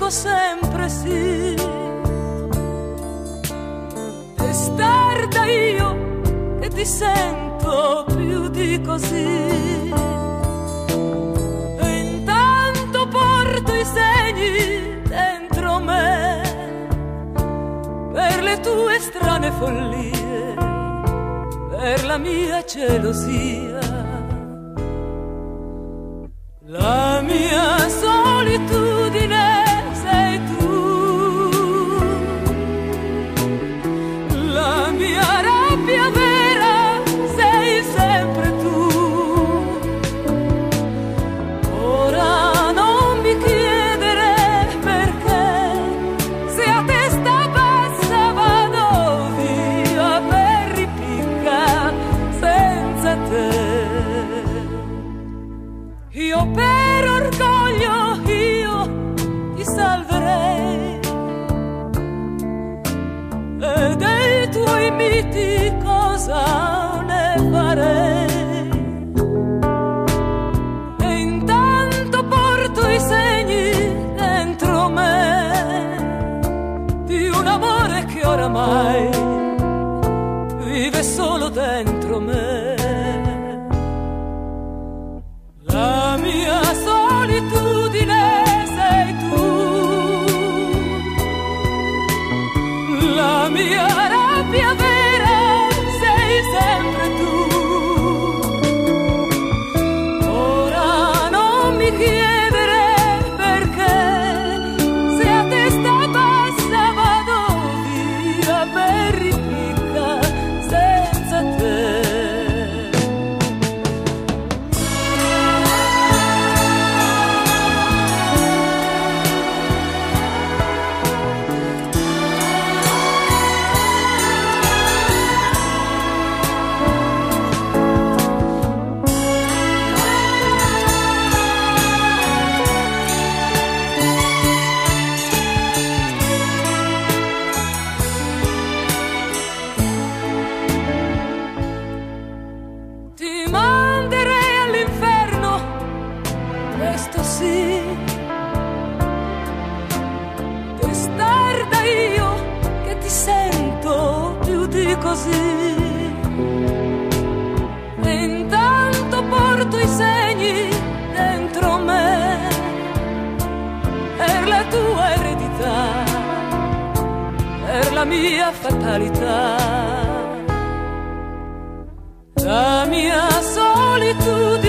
dico sempre sì. Testarda io che ti sento più di così. E intanto porto i segni dentro me per le tue strane follie, per la mia gelosia. La mia solitudine sei tu, la mia rabbia vera sei sempre tu. Ora non mi chiedere perché, se a testa bassa vado via per ripicca senza te. Io per orgoglio io ti salverei, e dei tuoi miti cosa ne farei? E intanto porto i segni dentro me di un amore che oramai vive solo dentro me. La mia solitudine sei tu, la mia rabbia vera sei sempre tu. Ora non mi chiedere perché, se a testa bassa vado via per ripicca senza te. Ti manderei all'inferno, questo sì. Testarda io che ti sento più di così. E intanto porto i segni dentro me per la tua eredità, per la mia fatalità. La mia solitudine